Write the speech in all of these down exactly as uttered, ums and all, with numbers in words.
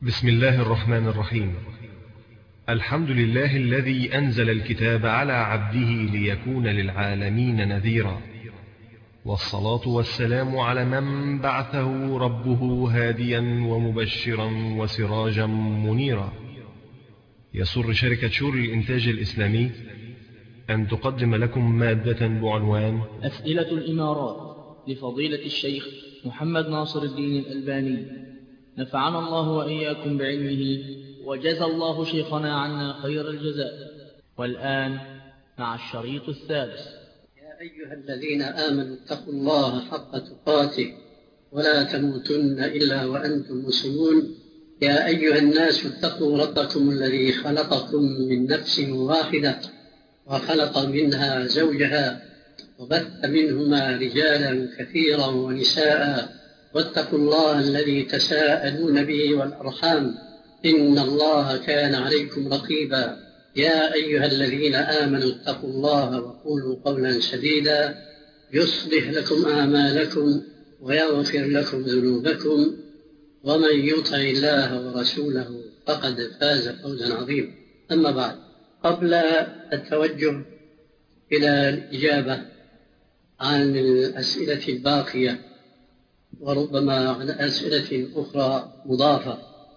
بسم الله الرحمن الرحيم. الحمد لله الذي أنزل الكتاب على عبده ليكون للعالمين نذيرا، والصلاة والسلام على من بعثه ربه هاديا ومبشرا وسراجا منيرا. يسر شركة شور الإنتاج الإسلامي أن تقدم لكم مادة بعنوان أسئلة الإمارات لفضيلة الشيخ محمد ناصر الدين الألباني، نفعنا الله وإياكم بعلمه وجزى الله شيخنا عنا خير الجزاء. والآن مع الشريط الثالث. يا أيها الذين آمنوا اتقوا الله حق تقاته ولا تموتن إلا وأنتم مسلمون. يا أيها الناس اتقوا ربكم الذي خلقكم من نفس واحدة وخلق منها زوجها وبث منهما رجالا كثيرا ونساء، واتقوا الله الذي تساءلون به والأرحام إن الله كان عليكم رقيبا. يا أيها الذين آمنوا اتقوا الله وقولوا قولا سديدا يصلح لكم أعمالكم ويغفر لكم ذنوبكم، ومن يطع الله ورسوله فقد فاز فوزا عظيما. أما بعد، قبل التوجه إلى الإجابة عن الأسئلة الباقية وربما عن أسئلة أخرى مضافة،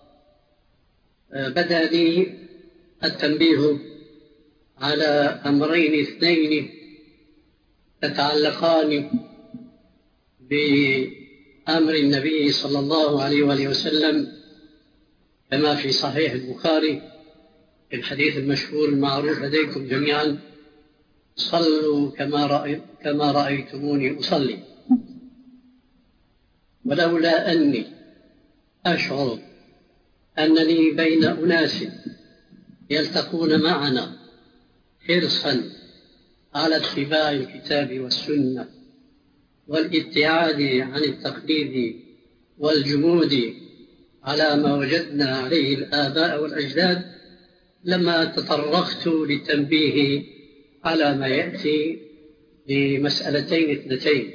بدأ لي التنبيه على أمرين اثنين تتعلقان بأمر النبي صلى الله عليه وآله وسلم كما في صحيح البخاري في الحديث المشهور المعروف لديكم جميعا: صلوا كما رأي كما رأيتموني أصلي. ولولا أني أشعر أنني بين أناس يلتقون معنا حرصا على اتباع الكتاب والسنة والابتعاد عن التقليد والجمود على ما وجدنا عليه الآباء والأجداد، لما تطرقت للتنبيه على ما يأتي بمسألتين اثنتين.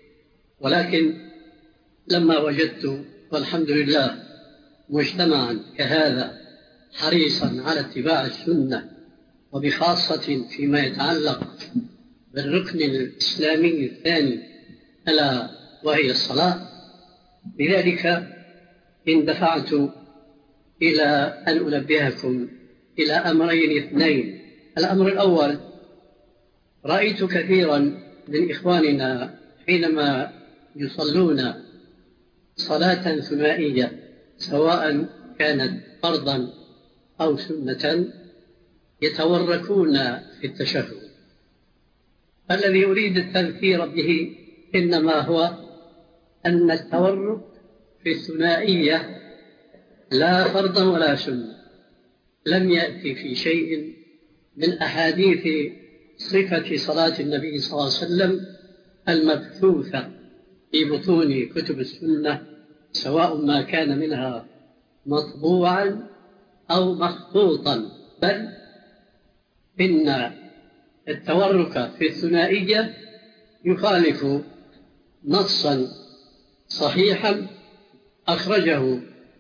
ولكن لما وجدت والحمد لله مجتمعا كهذا حريصا على اتباع السنة، وبخاصة فيما يتعلق بالركن الإسلامي الثاني ألا وهي الصلاة، لذلك اندفعت إلى أن أنبهكم إلى أمرين اثنين. الأمر الأول: رأيت كثيرا من إخواننا حينما يصلون صلاة ثنائية سواء كانت فرضا أو سنة يتوركون في التشهد. الذي أريد التذكير به إنما هو أن التورك في الثنائية لا فرضا ولا سنة، لم يأتي في شيء من أحاديث صفة صلاة النبي صلى الله عليه وسلم المبثوثة في بطون كتب السنة، سواء ما كان منها مطبوعا أو مخطوطا، بل إن التورك في الثنائية يخالف نصا صحيحا أخرجه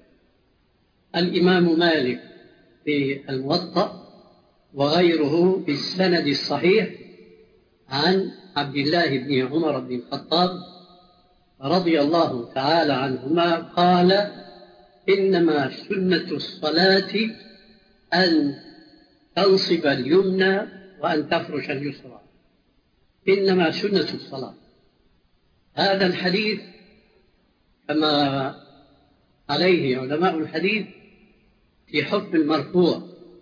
الإمام مالك في الموطأ وغيره بالسند الصحيح عن عبد الله بن عمر بن الخطاب رضي الله تعالى عنهما قال: إنما سنة الصلاة أن تنصب اليمنى وأن تفرش اليسرى. إنما سنة الصلاة. هذا الحديث كما عليه علماء الحديث في حكم المرفوع،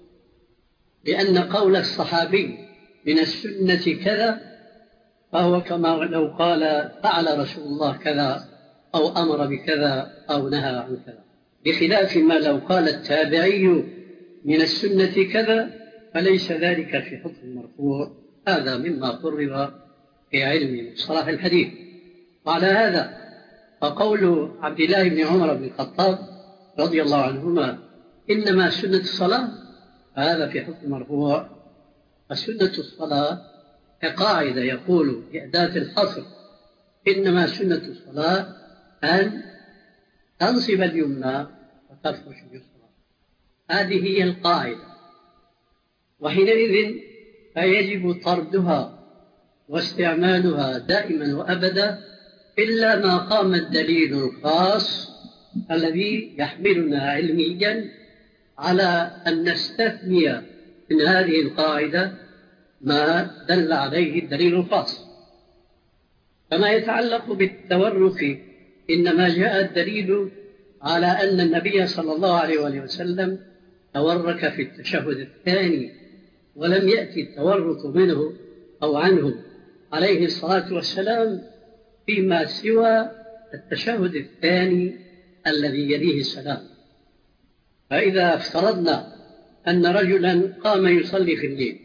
لأن قول الصحابي من السنة كذا فهو كما لو قال فعل رسول الله كذا أو أمر بكذا أو نهى عن كذا، بخلاف ما لو قال التابعي من السنة كذا فليس ذلك في حكم المرفوع. هذا مما قرر في علم مصطلح الحديث. وعلى هذا فقول عبد الله بن عمر بن الخطاب رضي الله عنهما إنما سنة الصلاة، هذا في حكم المرفوع. فسنة الصلاة كقاعدة يقول بأداة الحصر: إنما سنة الصلاة أن تنصب اليمنى فتفرش اليسرى. هذه هي القاعدة، وحينئذ فيجب طردها واستعمالها دائما وأبدا إلا ما قام الدليل الخاص الذي يحملنا علميا على أن نستثني من هذه القاعدة ما دل عليه الدليل الخاص. فما يتعلق بالتورك إنما جاء الدليل على أن النبي صلى الله عليه وسلم تورك في التشهد الثاني، ولم يأتي التورك منه أو عنه عليه الصلاة والسلام فيما سوى التشهد الثاني الذي يليه السلام. فإذا افترضنا أن رجلا قام يصلي في الليل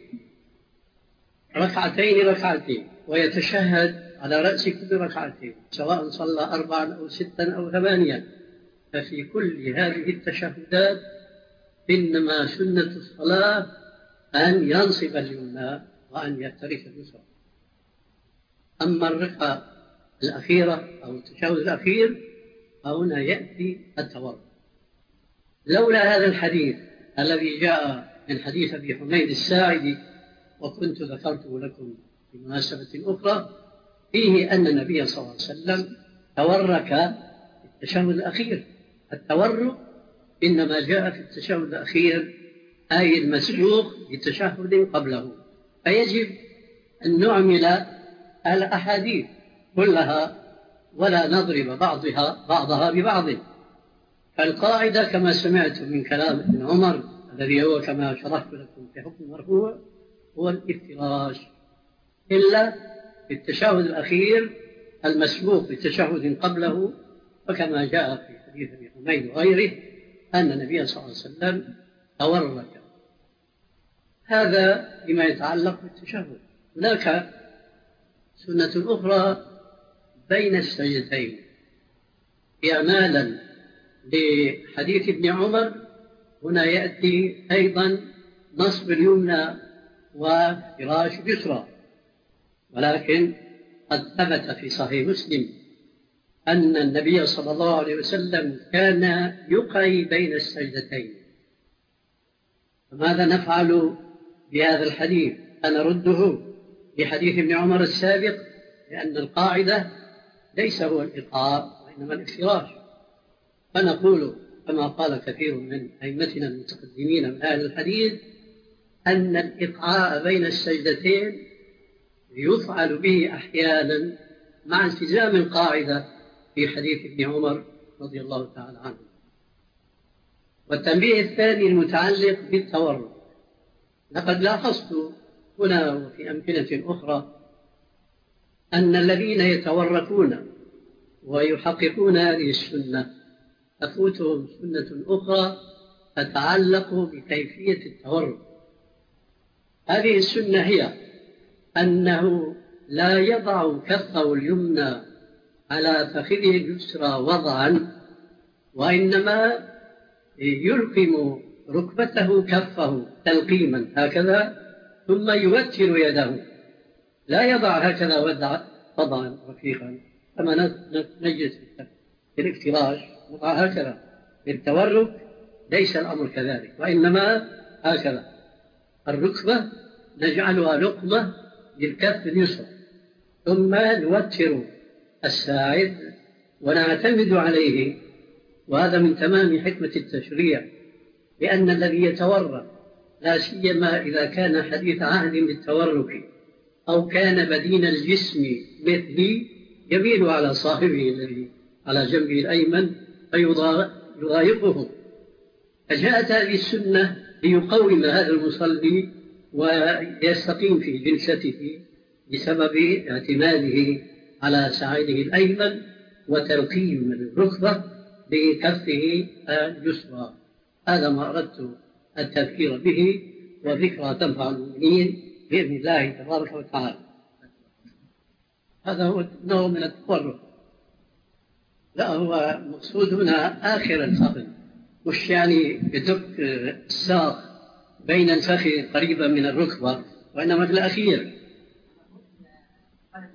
ركعتين ركعتين ويتشهد على رأس كل ركعتين، سواء صلى أربعا أو ستا أو ثمانيا، ففي كل هذه التشهدات إنما سنة الصلاة أن ينصب اليمنى وأن يفترش اليسرى. أما الركعة الأخيرة أو التشهد الأخير فهنا يأتي التورك. لولا هذا الحديث الذي جاء من حديث أبي حميد الساعدي وكنت ذكرته لكم في مناسبة أخرى فيه أن النبي صلى الله عليه وسلم تورك في التشهد الأخير. التورك إنما جاء في التشهد الأخير أي المسبوق بتشهد قبله، فيجب أن نعمل الأحاديث كلها ولا نضرب بعضها بعضها ببعض. فالقاعدة كما سمعت من كلام ابن عمر الذي هو كما شرحت لكم في حكم المرفوع هو الافتراش، إلا في التشهد الأخير المسبوق بتشهد قبله، وكما جاء في حديث ابي حميد وغيره أن النبي صلى الله عليه وسلم تورك. هذا بما يتعلق بالتشهد. هناك سنة أخرى بين السجدتين إعمالا لحديث ابن عمر. هنا يأتي أيضا نصب اليمنى وفراش اليسرى، ولكن قد ثبت في صحيح مسلم أن النبي صلى الله عليه وسلم كان يقعي بين السجدتين. فماذا نفعل بهذا الحديث؟ أنا رده بحديث ابن عمر السابق، لأن القاعدة ليس هو الإيقاع وإنما الافتراش. فنقول كما قال كثير من أئمتنا المتقدمين من أهل الحديث أن الإقعاء بين السجدتين يفعل به أحيانا مع التزام القاعدة في حديث ابن عمر رضي الله تعالى عنه. والتنبيه الثاني المتعلق بالتورك، لقد لاحظت هنا وفي أمكنة أخرى أن الذين يتوركون ويحققون هذه السنة تفوتهم سنة أخرى تتعلق بكيفية التورك. هذه السنة هي أنه لا يضع كفه اليمنى على فخذه اليسرى وضعا، وإنما يلقم ركبته كفه تلقيما هكذا ثم يوتر يده، لا يضع هكذا وضعا رفيقا كما نجلس في الافتراش نضع هكذا. بالتورك ليس الأمر كذلك، وإنما هكذا الركبة نجعلها لقمة للكف اليسرى ثم نوتر الساعد ونعتمد عليه. وهذا من تمام حكمة التشريع، لأن الذي يتورك لا سيما إذا كان حديث عهد بالتورك أو كان بدين الجسم مثلي يميل على صاحبه الذي على جنبه الأيمن فيضايقه. فجاءت هذه السنة ليقوم هذا المصلي ويستقيم في جلسته بسبب اعتماده على ساعده الأيمن وتلقيم الركبة بكفه اليسرى. هذا ما أردت التذكير به، وذكرى تنفع المؤمنين بإذن الله تبارك وتعالى. هذا هو نوع من التورك. لا، هو مقصود هنا آخر الفخذ، مش يعني بدق الساق بين الفخذ قريبا من الركبة، وإنما في الأخير.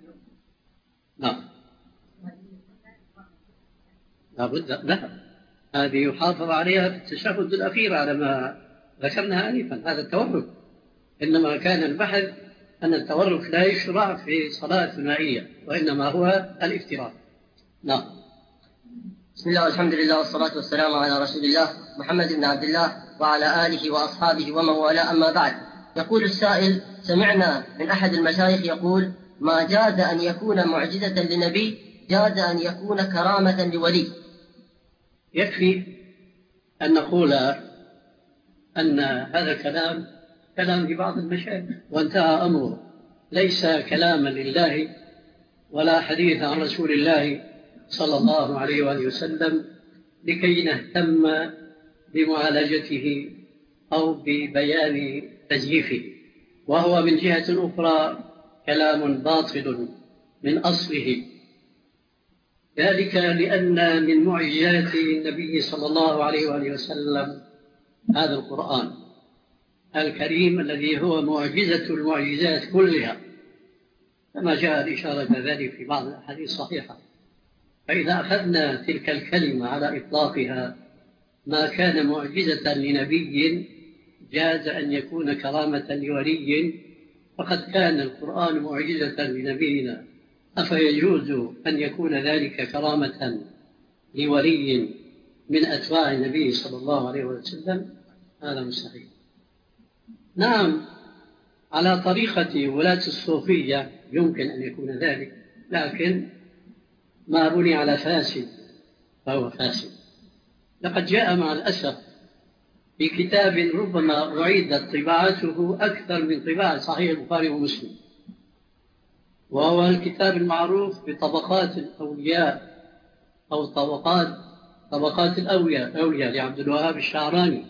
نعم، لا بد لا هذه يحافظ عليها في التشهد الأخير على ما ذكرنا آنفا، هذا التورك. إنما كان البحث أن التورك لا يشرع في صلاة ثنائية، وإنما هو الافتراض. نعم. بسم الله والحمد لله والصلاة والسلام على رسول الله محمد بن عبد الله وعلى آله وأصحابه ومن والاه، أما بعد. يقول السائل: سمعنا من أحد المشايخ يقول: ما جاز أن يكون معجزة لنبي جاز أن يكون كرامة لولي. يكفي أن نقول أن هذا كلام كلام لبعض المشايخ وانتهى أمره، ليس كلاما لله ولا حديث عن رسول الله صلى الله عليه وآله وسلم لكي نهتم بمعالجته أو ببيان تزييفه، وهو من جهة أخرى كلام باطل من أصله، ذلك لأن من معجزات النبي صلى الله عليه وآله وسلم هذا القرآن الكريم الذي هو معجزة المعجزات كلها، كما جاء الإشارة ذلك في بعض الأحاديث الصحيحة. فإذا أخذنا تلك الكلمة على إطلاقها، ما كان معجزة لنبي جاز أن يكون كرامة لولي، فقد كان القرآن معجزة لنبينا، أفيجوز أن يكون ذلك كرامة لولي من أتباع النبي صلى الله عليه وسلم؟ هذا مستحيل. نعم، على طريقة ولاة الصوفية يمكن أن يكون ذلك، لكن ما بني على فاسد فهو فاسد. لقد جاء مع الأسف في كتاب ربما أعيدت طباعته أكثر من طباعة صحيح البخاري ومسلم، وهو الكتاب المعروف بطبقات الأولياء أو طبقات طبقات الأولياء أولياء لعبد الوهاب الشعراني.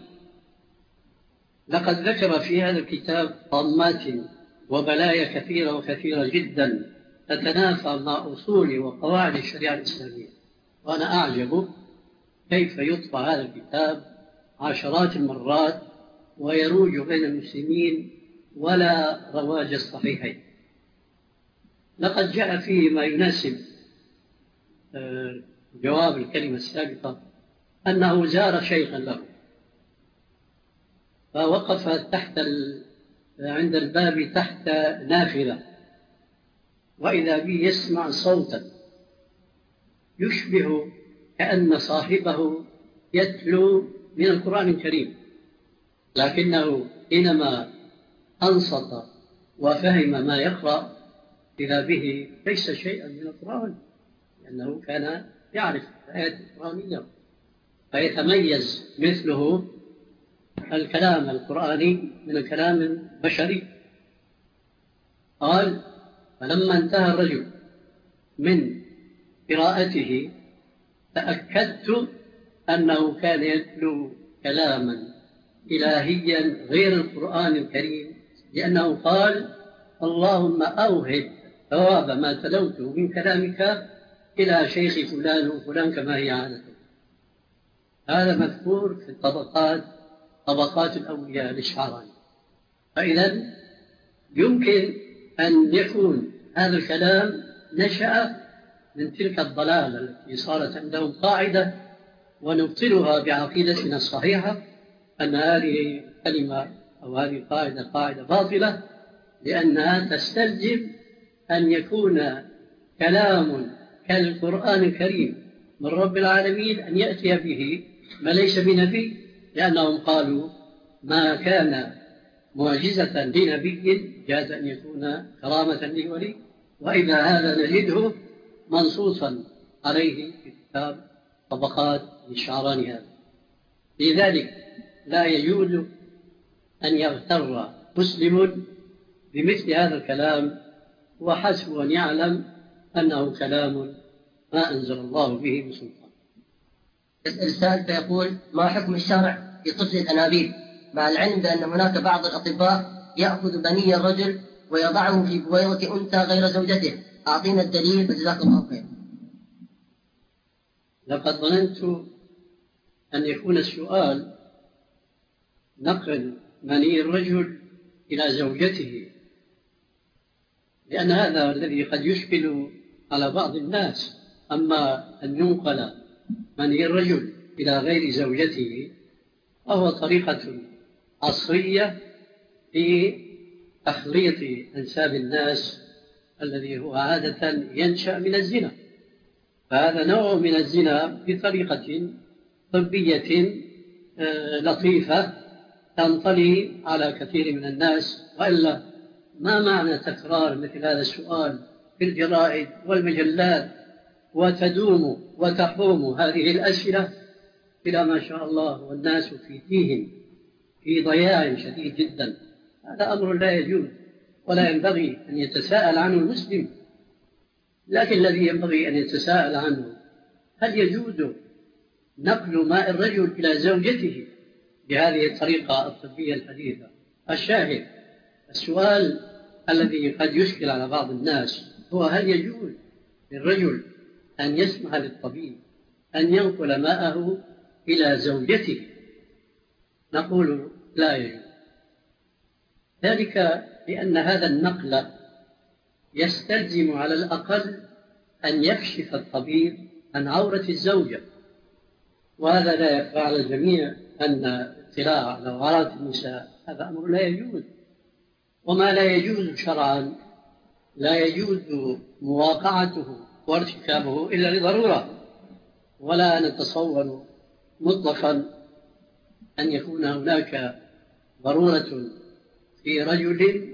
لقد ذكر في هذا الكتاب طامات وبلايا كثيرة وكثيرة جدا تتنافى مع أصول وقواعد الشريعة الإسلامية، وأنا أعجب كيف يطبع هذا الكتاب عشرات المرات ويروج بين المسلمين ولا رواج الصحيحين. لقد جاء فيه ما يناسب جواب الكلمة السابقة، أنه زار شيخا له فوقف تحت عند الباب تحت نافذة، وإذا به يسمع صوتا يشبه كأن صاحبه يتلو من القرآن الكريم، لكنه حينما أنصت وفهم ما يقرأ إذا به ليس شيئا من القرآن، لأنه كان يعرف الآيات القرآنية، فيتميز مثله الكلام القرآني من الكلام البشري. قال: فلما انتهى الرجل من قراءته تأكدت أنه كان يتلو كلاما إلهيا غير القرآن الكريم، لأنه قال: اللهم أوهب ثواب ما تلوته من كلامك إلى شيخ فلان وفلان كما هي عادته. هذا مذكور في الطبقات طبقات الأولياء للشعراني. فإذا يمكن أن يكون هذا الكلام نشأ من تلك الضلالة التي صارت عندهم قاعدة، ونبطلها بعقيدتنا الصحيحة أن هذه كلمة أو هذه القاعدة قاعدة باطلة، لأنها تستلزم أن يكون كلام كالقرآن الكريم من رب العالمين أن يأتي به ما ليس بنبي، لأنهم قالوا ما كان معجزة لنبي جاز أن يكون كرامة لولي، وإذا هذا نجده منصوصا عليه في كتاب طبقات للشعراني هذا. لذلك لا يجوز أن يغتر مسلم بمثل هذا الكلام، وحسب أن يعلم أنه كلام ما أنزل الله به من سلطان. السائل فيقول: ما حكم الشرع في طفل الأنابيب، مع العلم بأن هناك بعض الأطباء يأخذ بني الرجل ويضعه في بويضة أنثى غير زوجته؟ أعطينا الدليل جزاكم الله خير. لقد ظننت أن يكون السؤال نقل مني الرجل إلى زوجته، لأن هذا الذي قد يشكل على بعض الناس. أما أن ينقل مني الرجل إلى غير زوجته، وهو طريقة عصرية في تخليط أنساب الناس الذي هو عادة ينشأ من الزنا. فهذا نوع من الزنا بطريقة طبية لطيفة تنطلي على كثير من الناس. وإلا ما معنى تكرار مثل هذا السؤال في الجرائد والمجلات وتدوم وتحوم هذه الأسئلة إلى ما شاء الله، والناس في فيهم في ضياع شديد جدا. هذا أمر لا يجوز ولا ينبغي أن يتساءل عنه المسلم. لكن الذي ينبغي أن يتساءل عنه: هل يجوز نقل ماء الرجل إلى زوجته بهذه الطريقة الطبية الحديثة؟ الشاهد السؤال الذي قد يشكل على بعض الناس هو: هل يجوز للرجل أن يسمح للطبيب أن ينقل ماءه إلى زوجته؟ نقول لا يجوز، ذلك لأن هذا النقل يستلزم على الأقل أن يكشف الطبيب عن عورة الزوجة، وهذا لا يخفى على الجميع أن الاطلاع على عورات النساء هذا أمر لا يجوز. وما لا يجوز شرعا لا يجوز مواقعته وارتكابه إلا لضرورة، ولا نتصور مطلقا أن يكون هناك ضرورة في رجل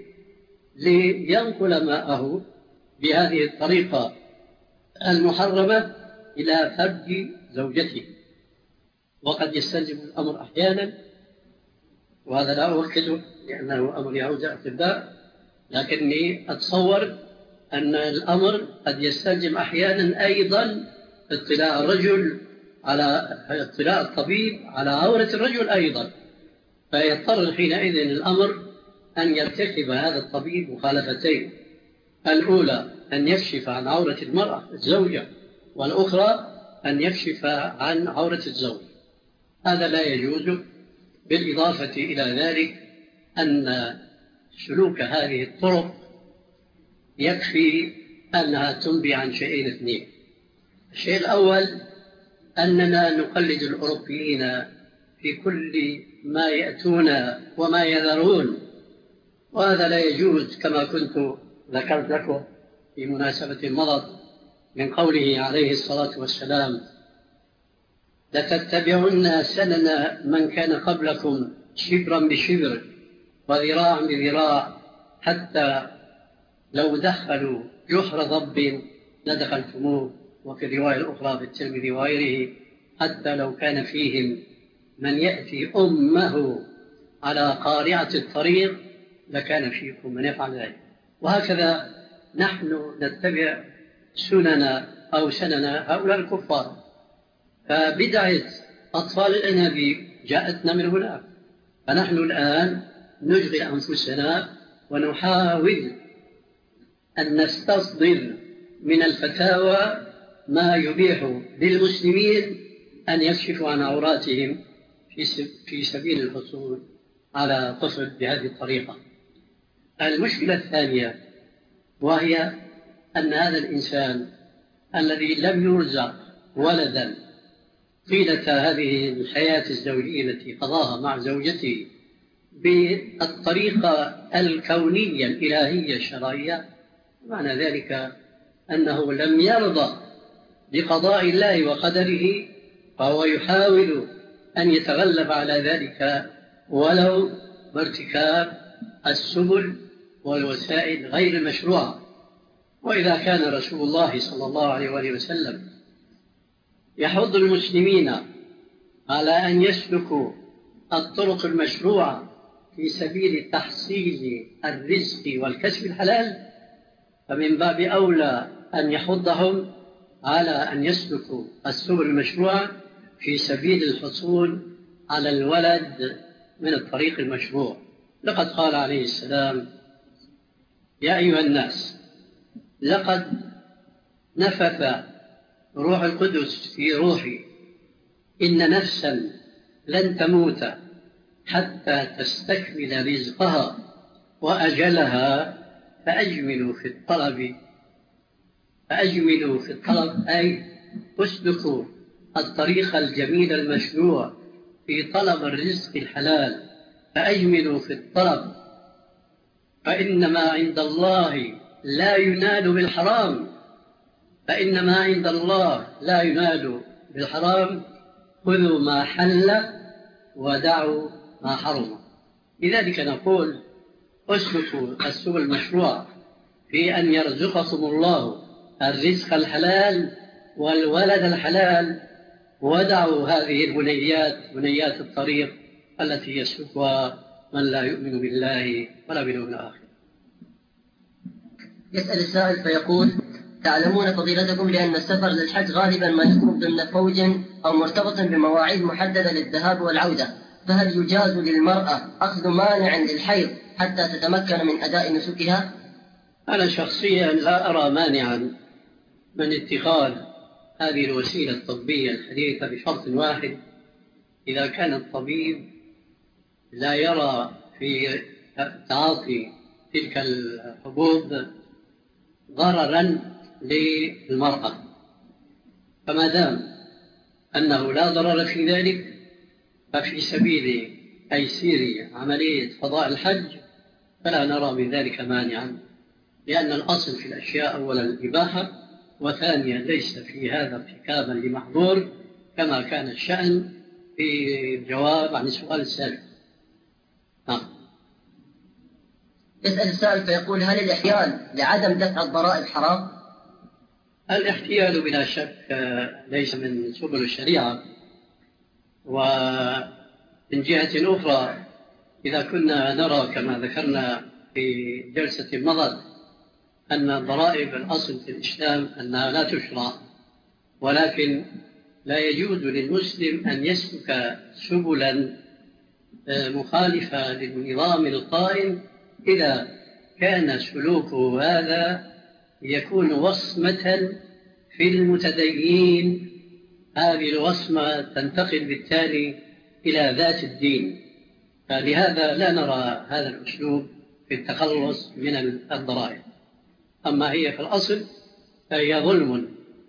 لينقل ماءه بهذه الطريقة المحرمة إلى فرج زوجته. وقد يستلزم الأمر أحيانا، وهذا لا أؤكده لأنه أمر يعود أطباء، لكني أتصور أن الأمر قد يستلزم أحيانا أيضا اطلاع الرجل على اطلاع الطبيب على عورة الرجل أيضا، فيضطر حينئذ الأمر أن يرتكب هذا الطبيب مخالفتين: الأولى أن يكشف عن عورة المرأة الزوجة، والأخرى أن يكشف عن عورة الزوج. هذا لا يجوز. بالإضافة إلى ذلك أن سلوك هذه الطرق يكفي أنها تنبي عن شيئين اثنين. الشيء الأول أننا نقلد الأوروبيين في كل ما يأتون وما يذرون، وهذا لا يجوز، كما كنت ذكرت لكم في مناسبة مضت من قوله عليه الصلاة والسلام: لتتبعن سنن من كان قبلكم شبرا بشبر وذراعا بذراع، حتى لو دخلوا جحر ضب لدخلتموه. وفي الرواية الأخرى في الترمذي وغيره: حتى لو كان فيهم من يأتي أمه على قارعة الطريق لكان فيكم من يفعل ذلك. وهكذا نحن نتبع سنن أو سنن هؤلاء الكفار. فبدعة أطفال الأنابيب جاءتنا من هناك، فنحن الآن نشغل أنفسنا ونحاول أن نستصدر من الفتاوى ما يبيح للمسلمين أن يكشفوا عن عوراتهم في سبيل الحصول على طفل بهذه الطريقة. المشكلة الثانية وهي أن هذا الإنسان الذي لم يرزق ولدا طيلة هذه الحياة الزوجية التي قضاها مع زوجته بالطريقة الكونية الإلهية الشرعية، معنى ذلك أنه لم يرضى بقضاء الله وقدره، فهو يحاول أن يتغلب على ذلك ولو بارتكاب السبل والوسائل غير المشروعة. وإذا كان رسول الله صلى الله عليه وآله وسلم يحض المسلمين على أن يسلكوا الطرق المشروعة في سبيل تحصيل الرزق والكسب الحلال، فمن باب أولى أن يحضهم على أن يسلكوا السبل المشروعة في سبيل الحصول على الولد من الطريق المشروع. لقد قال عليه السلام: يا أيها الناس، لقد نفث روح القدس في روحي، إن نفسا لن تموت حتى تستكمل رزقها وأجلها، فأجملوا في الطلب فأجملوا في الطلب أي أسلكوا الطريق الجميل المشروع في طلب الرزق الحلال، فأجملوا في الطلب، فإن ما عند الله لا ينال بالحرام، فإن ما عند الله لا ينال بالحرام. خذوا ما حل ودعوا ما حرم. لذلك نقول اسلكوا السبل المشروع في أن يرزقكم الله الرزق الحلال والولد الحلال، ودعوا هذه البنيات، بنيات الطريق التي يسلكها من لا يؤمن بالله ولا باليوم الآخر. يسأل السائل فيقول: تعلمون فضيلتكم بأن السفر للحج غالبا ما يكون ضمن فوج أو مرتبط بمواعيد محددة للذهاب والعودة، فهل يجاز للمرأة أخذ مانع للحيض حتى تتمكن من أداء نسكها؟ أنا شخصيا لا أرى مانعا من اتخاذ هذه الوسيلة الطبية الحديثة بشرط واحد: إذا كان الطبيب لا يرى في تعاطي تلك الحبوب ضررا للمرأة، فما دام أنه لا ضرر في ذلك ففي سبيل تيسير عملية قضاء الحج فلا نرى من ذلك مانعا، لأن الأصل في الأشياء أولا الإباحة، وثانيا ليس في هذا ارتكابا لمحظور كما كان الشأن في الجواب عن السؤال السابق. آه. يسأل السائل فيقول: هل الاحتيال لعدم دفع الضرائب حرام؟ الاحتيال بلا شك ليس من سبل الشريعة، ومن جهة أخرى إذا كنا نرى كما ذكرنا في جلسة مضت أن الضرائب الأصل في الإسلام أنها لا تشرع، ولكن لا يجوز للمسلم أن يسلك سبلا مخالفة للنظام القائم إذا كان سلوكه هذا يكون وصمة في المتدين. هذه الوصمة تنتقل بالتالي إلى ذات الدين، فلهذا لا نرى هذا الأسلوب في التخلص من الضرائب. أما هي في الأصل فهي ظلم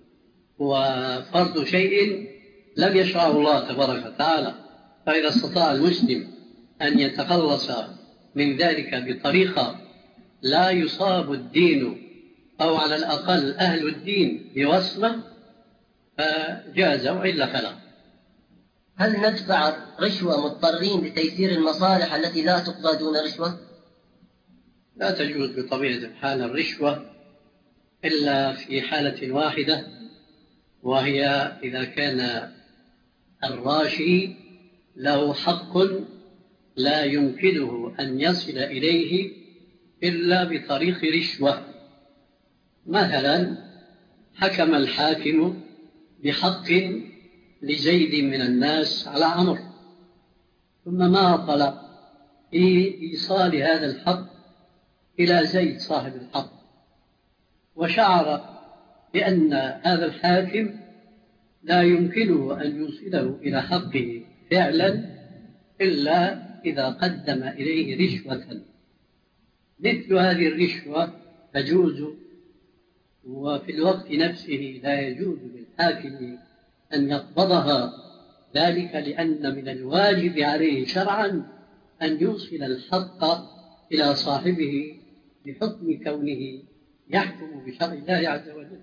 وفرض شيء لم يشرعه الله تبارك وتعالى، فإذا استطاع المسلم أن يتخلص من ذلك بطريقة لا يصاب الدين أو على الأقل أهل الدين بوصمة فجاز، وإلا فلا. هل ندفع رشوة مضطرين لتيسير المصالح التي لا تقضى دون رشوة؟ لا تجوز بطبيعة الحال الرشوة إلا في حالة واحدة، وهي إذا كان الراشي له حق لا يمكنه أن يصل إليه إلا بطريق رشوة. مثلا حكم الحاكم بحق لزيد من الناس على عمرو، ثم ما طلب في إيصال هذا الحق إلى زيد صاحب الحق، وشعر بأن هذا الحاكم لا يمكنه أن يوصله إلى حقه فعلا إلا إذا قدم إليه رشوة. مثل هذه الرشوة تجوز، وفي الوقت نفسه لا يجوز للحاكم أن يقبضها، ذلك لأن من الواجب عليه شرعا أن يوصل الحق إلى صاحبه بحكم كونه يحكم بشرع الله عز وجل.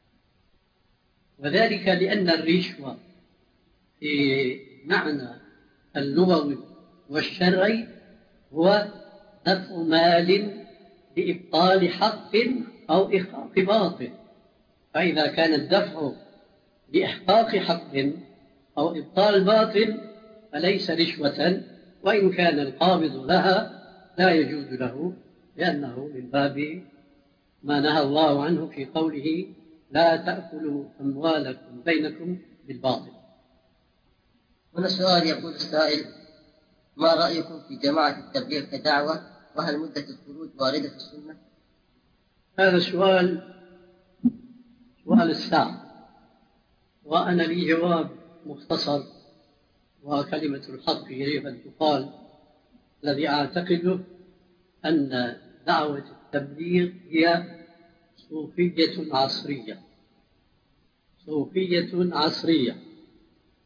وذلك لأن الرشوة في معنى اللغوي والشرعي هو دفع مال لإبطال حق أو إحقاق باطل، فإذا كان الدفع لإحقاق حق أو إبطال باطل فليس رشوة، وإن كان القابض لها لا يجوز له، لأنه من باب ما نهى الله عنه في قوله: لا تأكلوا أموالكم بينكم بالباطل. هنا سؤال يقول السائل: ما رأيكم في جماعة التبليغ كدعوة، وهل مدة الخروج واردة في السنة؟ هذا سؤال سؤال الساعة، وأنا لي جواب مختصر، وكلمة الحق يجب أن تقال. الذي أعتقده أن دعوة التبليغ هي صوفية عصرية، صوفية عصرية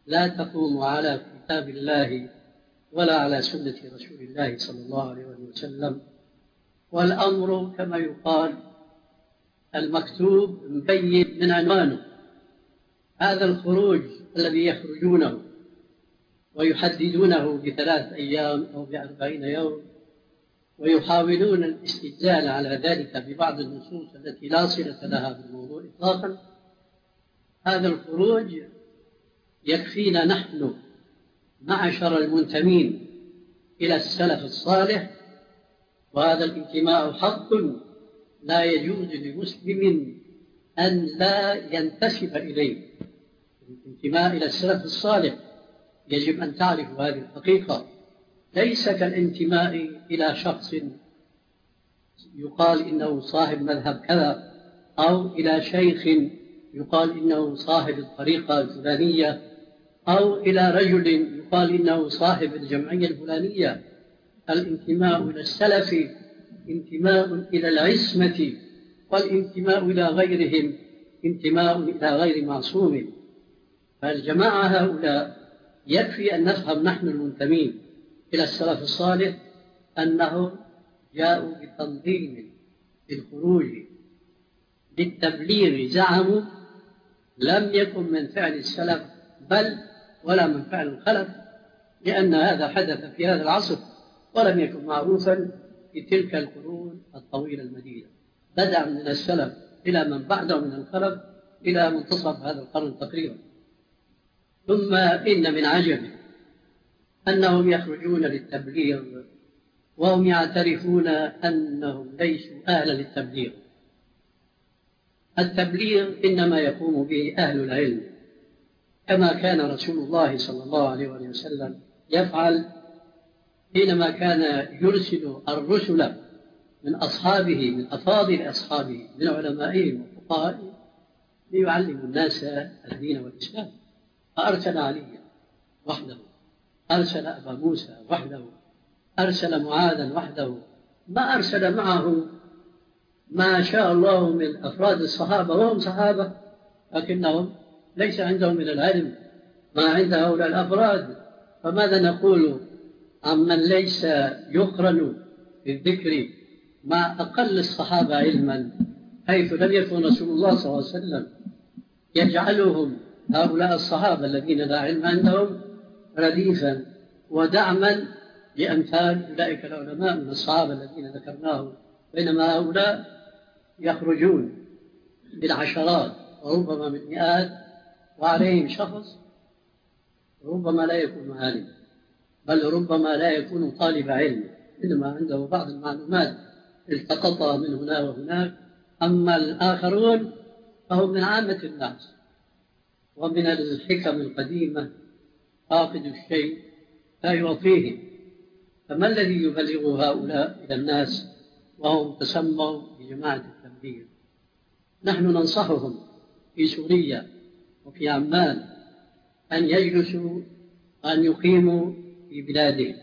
لا تقوم على كتاب الله ولا على سنة رسول الله صلى الله عليه وسلم. والأمر كما يقال المكتوب مبين من عنوانه. هذا الخروج الذي يخرجونه ويحددونه بثلاث أيام أو بأربعين يوم ويحاولون الاستدلال على ذلك ببعض النصوص التي لا صلة لها بالموضوع إطلاقا، هذا الخروج يكفينا نحن معشر المنتمين إلى السلف الصالح، وهذا الانتماء حق لا يجوز لمسلم أن لا ينتسب إليه. الانتماء إلى السلف الصالح يجب أن تعرف هذه الحقيقة، ليس كالانتماء إلى شخص يقال إنه صاحب مذهب كذا، أو إلى شيخ يقال إنه صاحب الطريقة الفلانية، أو إلى رجل يقال إنه صاحب الجمعية الفلانية. الانتماء إلى السلف انتماء إلى العصمة، والانتماء إلى غيرهم انتماء إلى غير معصوم. فالجماعة هؤلاء يكفي أن نفهم نحن المنتمين إلى السلف الصالح أنهم جاءوا بتنظيم الخروج للتبليغ، زعموا لم يكن من فعل السلف بل ولا من فعل الخلف، لأن هذا حدث في هذا العصر ولم يكن معروفا في تلك القرون الطويلة المديدة، بدأ من السلف إلى من بعده من الخلف إلى منتصف هذا القرن تقريبا. ثم إن من عجب أنهم يخرجون للتبليغ وهم يعترفون أنهم ليسوا أهلا للتبليغ. التبليغ إنما يقوم به أهل العلم، كما كان رسول الله صلى الله عليه وسلم يفعل حينما كان يرسل الرسل من أصحابه، من أفاضل أصحابه، من علمائهم وفقهائهم، ليعلموا الناس الدين والإسلام. فأرسل عليا وحده، أرسل أبا موسى وحده، أرسل معاذا وحده، ما أرسل معه ما شاء الله من أفراد الصحابة، وهم صحابة لكنهم ليس عندهم من العلم ما عند هؤلاء الأفراد. فماذا نقول عمن ليس يقرن في الذكر مع أقل الصحابة علما، حيث لم يكن رسول الله صلى الله عليه وسلم يجعلهم هؤلاء الصحابة الذين لا علم عندهم رديفا ودعما لأمثال أولئك العلماء من الصحابة الذين ذكرناهم، بينما هؤلاء يخرجون بالعشرات وربما بالمئات وعليهم شخص ربما لا يكون عالم، بل ربما لا يكون طالب علم، إنما عنده بعض المعلومات التقطها من هنا وهناك. أما الآخرون فهم من عامة الناس. ومن الحكم القديمة فاقد الشيء لا يعطيه. فما الذي يبلغ هؤلاء إلى الناس وهم تسموا بجماعة التبليغ؟ نحن ننصحهم في سوريا وفي عمان أن يجلسوا وأن يقيموا في بلادهم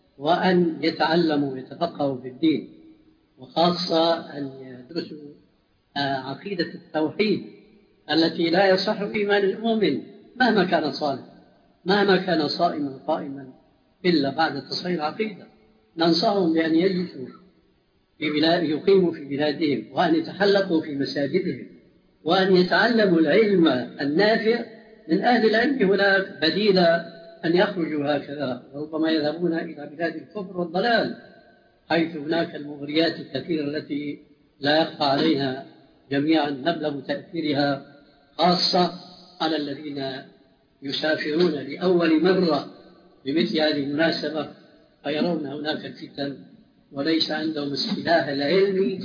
وأن يتعلموا ويتفقهوا في الدين، وخاصة أن يدرسوا عقيدة التوحيد التي لا يصح إيمان المؤمن مهما كان صالح، مهما كان صائما قائما، إلا بعد تصحيح العقيدة. ننصحهم بأن يجلسوا في بلاد، يقيموا في بلادهم، وأن يتحلقوا في مساجدهم، وأن يتعلموا العلم النافع من أهل العلم، ولا بديل أن يخرجوا هكذا، وربما يذهبون إلى بلاد الكفر والضلال، حيث هناك المغريات الكثيرة التي لا يخفى علينا جميعا مبلغ تأثيرها، خاصة على الذين يسافرون لأول مرة بمثل هذه المناسبة، فيرون هناك الفتن وليس عندهم السلاح العلمي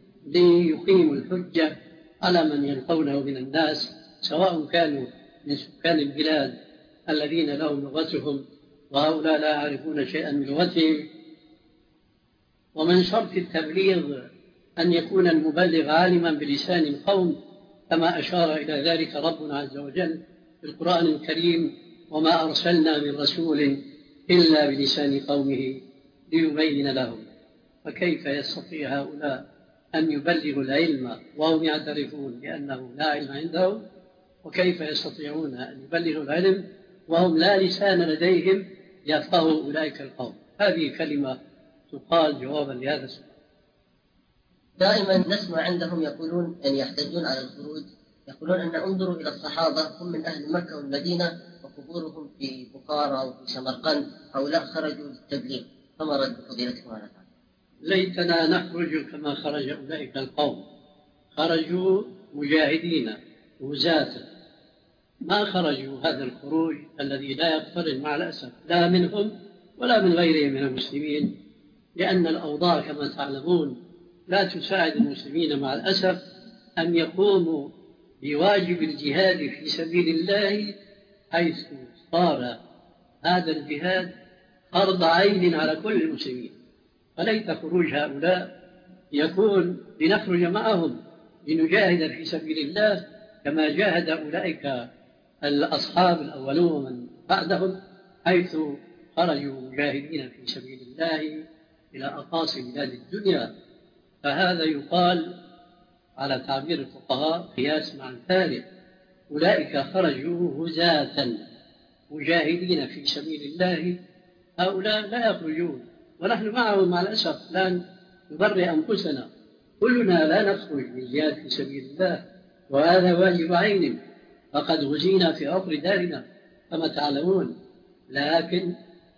ليقيموا الحجة على من يلقونه من الناس، سواء كانوا من سكان البلاد الذين لهم لغتهم وهؤلاء لا يعرفون شيئا من لغتهم. ومن شرط التبليغ أن يكون المبلغ عالما بلسان القوم، كما أشار إلى ذلك ربنا عز وجل في القرآن الكريم: وما أرسلنا من رسول إلا بلسان قومه ليبين لهم. فكيف يستطيع هؤلاء أن يبلغوا العلم وهم يعترفون بأنه لا علم عندهم؟ وكيف يستطيعون أن يبلغوا العلم وهم لا لسان لديهم يفقهوا أولئك القوم. هذه كلمة تقال جوابا لهذا السؤال. دائما نسمع عندهم يقولون أن يحتجون على الخروج، يقولون أن انظروا إلى الصحابة هم من أهل مكة والمدينة وقبورهم في بخارى أو في سمرقند، هؤلاء خرجوا للتبليغ، فما رد فضيلتكم على ذلك؟ ليتنا نخرج كما خرج أولئك القوم، خرجوا مجاهدين وزاة، ما خرجوا هذا الخروج الذي لا يقترن مع الأسف لا منهم ولا من غيرهم من المسلمين، لأن الأوضاع كما تعلمون لا تساعد المسلمين مع الأسف أن يقوموا بواجب الجهاد في سبيل الله، حيث صار هذا الجهاد فرض عين على كل المسلمين. فليت خروج هؤلاء يكون لنخرج معهم لنجاهد في سبيل الله كما جاهد أولئك الأصحاب الأولون ومن بعدهم، حيث خرجوا مجاهدين في سبيل الله إلى أقاصي بلاد الدنيا. فهذا يقال على تعبير الفقهاء قياس مع الثالث، أولئك خرجوا هزاة مجاهدين في سبيل الله، هؤلاء لا يخرجون، ونحن معهم مع الأسف لا نبرئ أنفسنا، كلنا لا نخرج للجهاد في سبيل الله، وهذا واجب عين، فقد غزينا في عقر دارنا كما تعلمون. لكن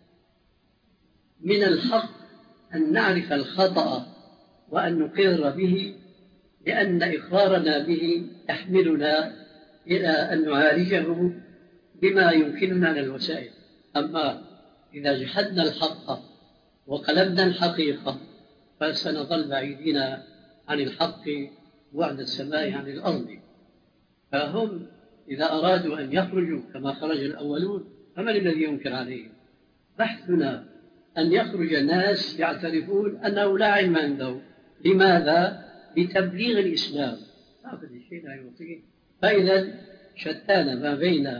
من الحق أن نعرف الخطأ وأن نقر به، لأن إقرارنا به يحملنا إلى أن نعالجه بما يمكننا من الوسائل. أما إذا جحدنا الحق وقلبنا الحقيقة فسنظل بعيدين عن الحق بعد السماء عن الأرض. فهم إذا أرادوا أن يخرجوا كما خرج الأولون فمن الذي ينكر عليهم؟ بحثنا أن يخرج ناس يعترفون أنه لا علم عنده. لماذا؟ لتبليغ الإسلام. هذا الشيء لا يعطيه. فإذا شتان ما بين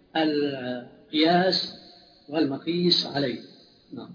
القياس والمقيس عليه. نعم.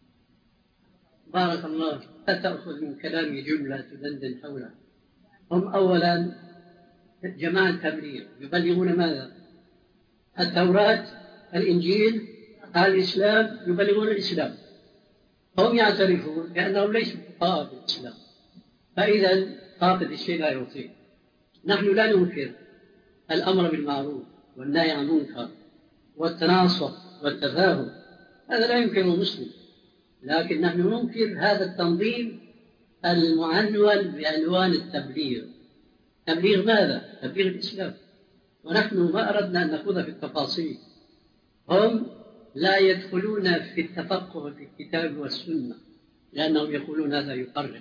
بارك الله، لا تأخذ من كلامي جملة تدندن حولها. هم أولا جماعة تبليغ يبلغون ماذا؟ التوراة، الإنجيل، الإسلام، يبلغون الإسلام. هم يعترفون بأنهم ليسوا فقهاء في الإسلام. فإذا طاقة الشيء لا يعطيه. نحن لا ننكر الأمر بالمعروف والنهي عن المنكر والتناصح والتفاهم، هذا لا يمكنه المسلم، لكن نحن ننكر هذا التنظيم المعنون بعنوان التبليغ. تبليغ ماذا؟ تبليغ الإسلام. ونحن ما أردنا أن نخوض في التفاصيل. هم لا يدخلون في التفقه في الكتاب والسنة لأنهم يقولون هذا يقرب،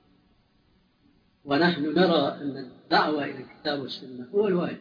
ونحن نرى أن الدعوة إلى الكتاب والسنة هو الواجب.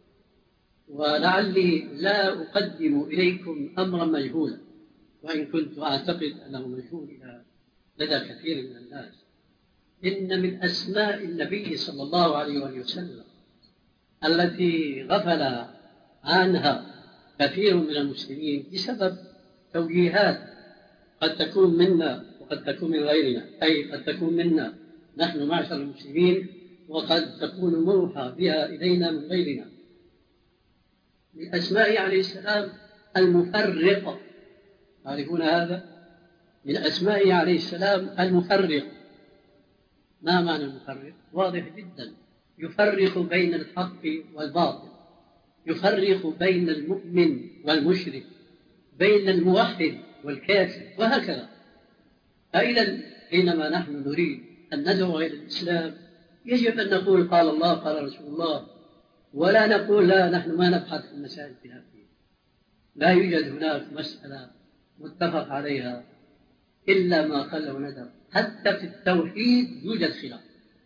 ولعلي لا أقدم إليكم أمرا مجهولا، وإن كنت أعتقد أنه مجهول لدى كثير من الناس. إن من أسماء النبي صلى الله عليه وسلم التي غفل عنها كثير من المسلمين بسبب توجيهات قد تكون منا وقد تكون من غيرنا، أي قد تكون منا نحن معشر المسلمين وقد تكون موحى بها إلينا من غيرنا. من أسماء عليه السلام المفرق، تعرفون هذا؟ من أسماء عليه السلام المفرق. ما معنى المفرق؟ واضح جدا، يفرق بين الحق والباطل، يفرق بين المؤمن والمشرك، بين الموحد والكافر، وهكذا. فإذا حينما نحن نريد أن ندعو إلى الإسلام يجب أن نقول قال الله قال رسول الله، ولا نقول لا نحن ما نبحث في المسائل الخلافية. لا يوجد هناك مسألة متفق عليها إلا ما قل وندر. حتى في التوحيد يوجد خلاف.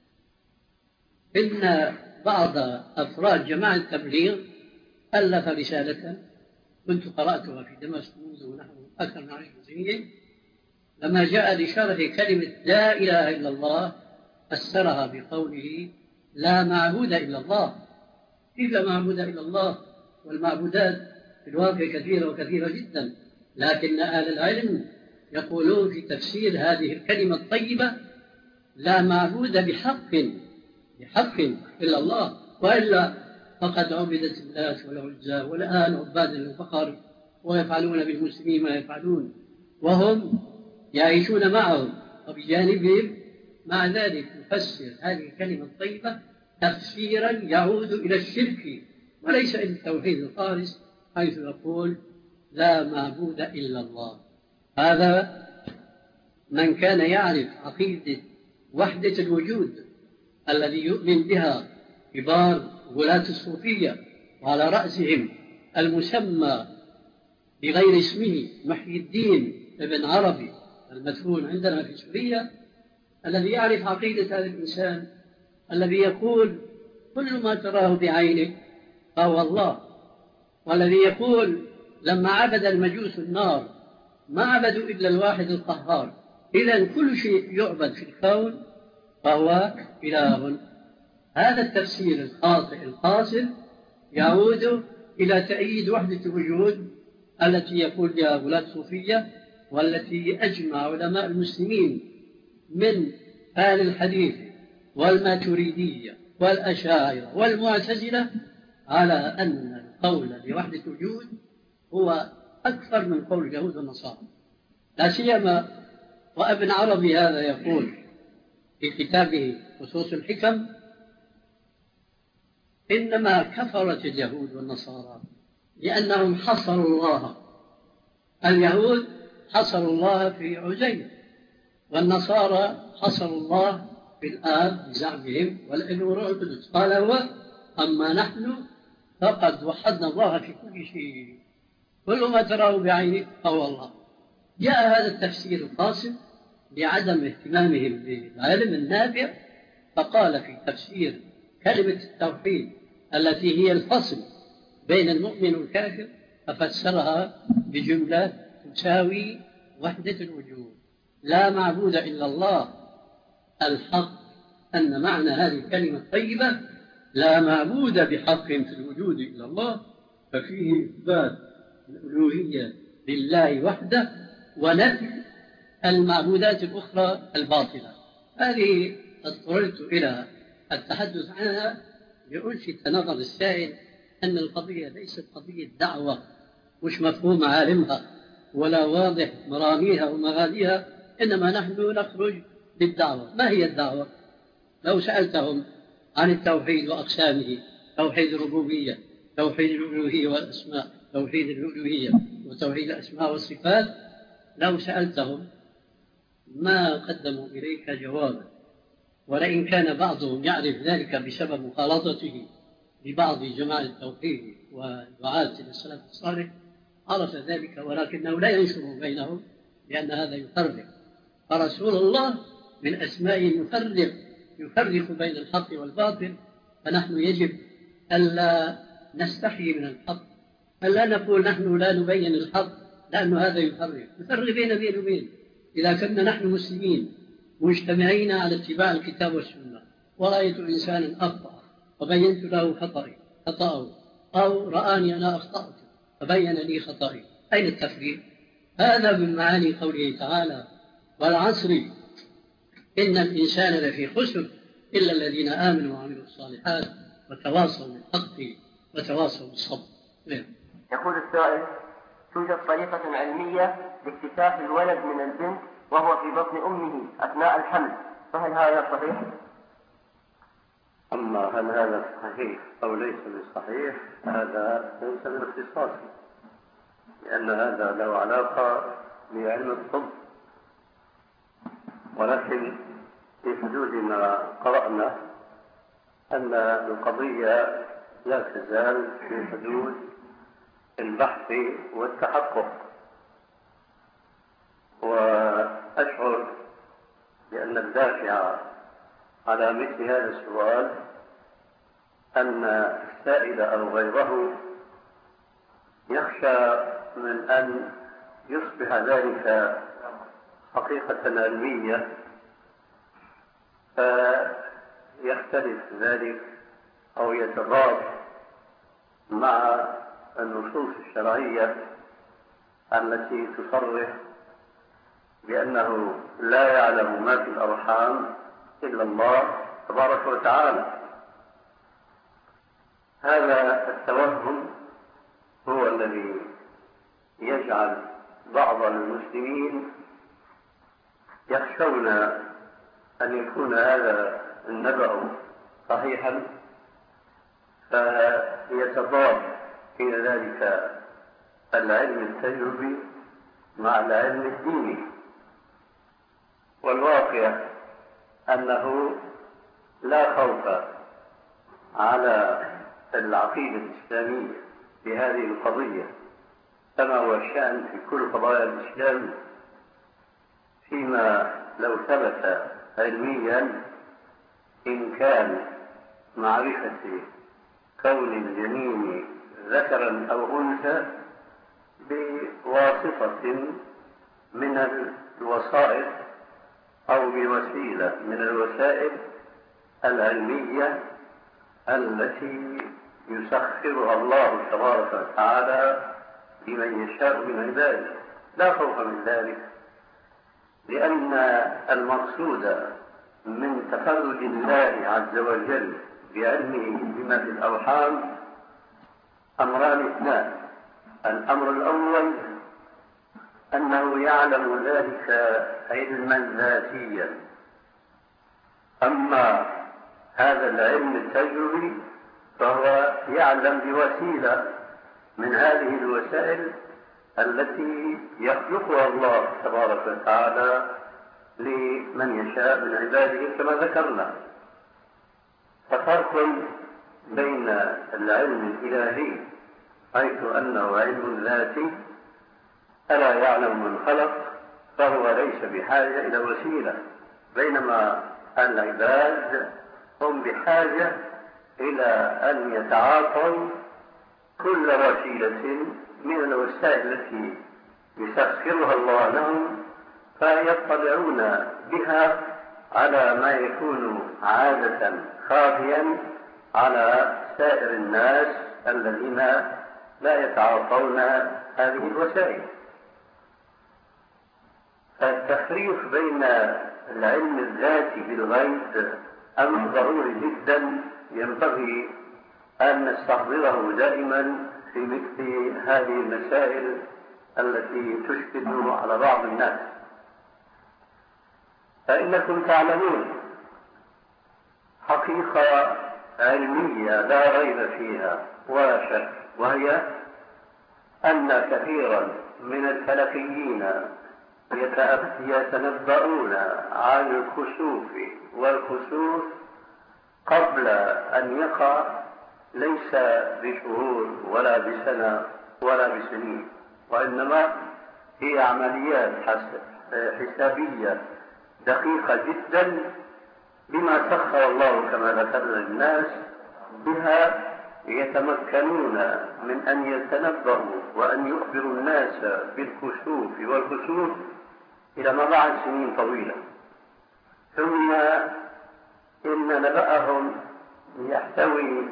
إن بعض أفراد جماعة التبليغ ألف رسالة كنت قرأتها في دمشق منذ نحو أكثر من عشر سنين، لما جاء لشرح كلمة لا إله إلا الله فسرها بقوله لا معبود إلا الله. كيف لا معبود إلا الله؟ والمعبودات في الواقع كثيرة وكثيرة جدا، لكن أهل العلم يقولون في تفسير هذه الكلمة الطيبة لا معبود بحق بحق إلا الله، وإلا فقد عبدت اللات والعزى والآن عباد البقر ويفعلون بالمسلمين ما يفعلون وهم يعيشون معهم وبجانبهم. مع ذلك يفسر هذه الكلمة الطيبة تفسيرا يعود إلى الشرك وليس إلى التوحيد الخالص، حيث يقول لا معبود إلا الله. هذا من كان يعرف عقيدة وحدة الوجود الذي يؤمن بها كبار ولاة الصوفية، وعلى رأسهم المسمى بغير اسمه محي الدين ابن عربي المدفون عندنا في سوريا، الذي يعرف عقيدة هذا الإنسان الذي يقول كل ما تراه بعينك فهو الله، والذي يقول لما عبد المجوس النار ما عبدوا إلا الواحد القهار، إذن كل شيء يعبد في الكون فهو إله. هذا التفسير الخاطئ القاصر يعود إلى تأييد وحدة الوجود التي يقول بها ولاة الصوفية، والتي أجمع علماء المسلمين من أهل الحديث والماتريدية والأشاعرة والمعتزلة على أن القول بوحدة الوجود هو أكثر من قول اليهود والنصارى. لا سيما وابن عربي هذا يقول في كتابه خصوص الحكم إنما كفرت اليهود والنصارى لأنهم حصروا الله. اليهود حصروا الله في عزير، والنصارى حصروا الله في الآب بزعمهم والابن والروح القدس. قال هو أما نحن فقد وحدنا الله في كل شيء، كل ما تراه بعينك فهو الله. جاء هذا التفسير القاصر لعدم اهتمامهم بالعلم النافع، فقال في تفسير كلمة التوحيد التي هي الفصل بين المؤمن والكافر ففسرها بجملة تساوي وحدة الوجود، لا معبود إلا الله. الحق أن معنى هذه الكلمة الطيبة لا معبود بحق في الوجود إلا الله، ففيه إثبات الألوهية لله وحده ونفي المعبودات الأخرى الباطلة. هذه اضطررت إلى التحدث عنها لألفت نظر السائل أن القضية ليست قضية دعوة مش مفهوم عالمها ولا واضح مراميها ومغاديها، إنما نحن نخرج بالدعوة. ما هي الدعوة؟ لو سألتهم عن التوحيد وأقسامه، توحيد الربوبية، توحيد الألوهية والأسماء، توحيد الألوهية وتوحيد الأسماء والصفات، لو سألتهم ما قدموا إليك جوابا، ولئن كان بعضهم يعرف ذلك بسبب مخالطته ببعض جماعة التوحيد ودعاة السلف الصالح عرف ذلك، ولكنه لا ينشر بينهم لأن هذا يفرق. فرسول الله من أسمائه يفرق يفرق بين الحق والباطل، فنحن يجب ألا نستحي من الحق، ألا نقول نحن لا نبين الحق لأن هذا يفرق يفرق بين بين وبين. إذا كنا نحن مسلمين مجتمعين على اتباع الكتاب والسنة ورأيت إنسانا أخطأ وبينت له خطأي خطأه، أو رآني أنا أخطأت فبين لي خطأي، أين التفريق؟ هذا من معاني قوله تعالى والعصر إن الإنسان لفي خسر إلا الذين آمنوا وعملوا الصالحات وتواصوا بالحق وتواصوا بالصبر. يقول السائل: توجد طريقة علمية لاكتشاف الولد من البنت وهو في بطن أمه أثناء الحمل، فهل هذا صحيح؟ أما هل هذا صحيح أو ليس بصحيح هذا ليس من اختصاصي، لأن هذا له علاقة بعلم الطب، ولكن في حدود ما قرأنا أن القضية لا تزال في حدود البحث والتحقق. وأشعر بأن الدافع على مثل هذا السؤال أن السائل أو غيره يخشى من أن يصبح ذلك حقيقة علمية فيختلف ذلك أو يتضاد مع النصوص الشرعية التي تصرح بأنه لا يعلم ما في الأرحام إلا الله تبارك وتعالى. هذا التوهم هو الذي يجعل بعض المسلمين يخشون أن يكون هذا النبأ صحيحا فيتضاد في ذلك العلم التجربي مع العلم الديني. والواقع أنه لا خوف على العقيدة الإسلامية في هذه القضية كما هو الشأن في كل قضايا الإسلام، فيما لو ثبت علميا إمكان معرفة كون الجنين ذكرا أو أنثى بواسطة من الوسائط أو بوسيلة من الوسائل العلمية التي يسخرها الله تبارك وتعالى لمن يشاء من عباده، لا خوف من ذلك، لأن المقصود من تفرد الله عز وجل بعلمه بما في الأرحام أمران اثنان. الأمر الأول أنه يعلم ذلك علما ذاتيا، أما هذا العلم التجربي فهو يعلم بوسيلة من هذه الوسائل التي يخلقها الله تبارك وتعالى لمن يشاء من عباده كما ذكرنا. ففرق بين العلم الإلهي حيث أنه علم ذاتي ألا يعلم من خلق فهو ليس بحاجة إلى وسيلة، بينما العباد هم بحاجة إلى أن يتعاطوا كل وسيلة من الوسائل التي يسخرها الله لهم فيطلعون بها على ما يكون عادة خافيا على سائر الناس الذين لا يتعاطون هذه الوسائل. فالتفريق بين العلم الذاتي بالغيب أمر ضروري جدا ينبغي أن نستحضره دائما في مثل هذه المسائل التي تشكل على بعض الناس. فإنكم تعلمون حقيقة علمية لا ريب فيها ولا شك، وهي أن كثيرا من الفلكيين يتنبؤون عن الكسوف والخسوف قبل أن يقع، ليس بشهور ولا بسنة ولا بسنين، وإنما هي عمليات حسابية دقيقة جدا بما سخر الله كما ذكرنا للناس بها يتمكنون من أن يتنبؤوا وأن يخبروا الناس بالكسوف والخسوف إلى ما بعد سنين طويلة، ثم إن نبأهم يحتوي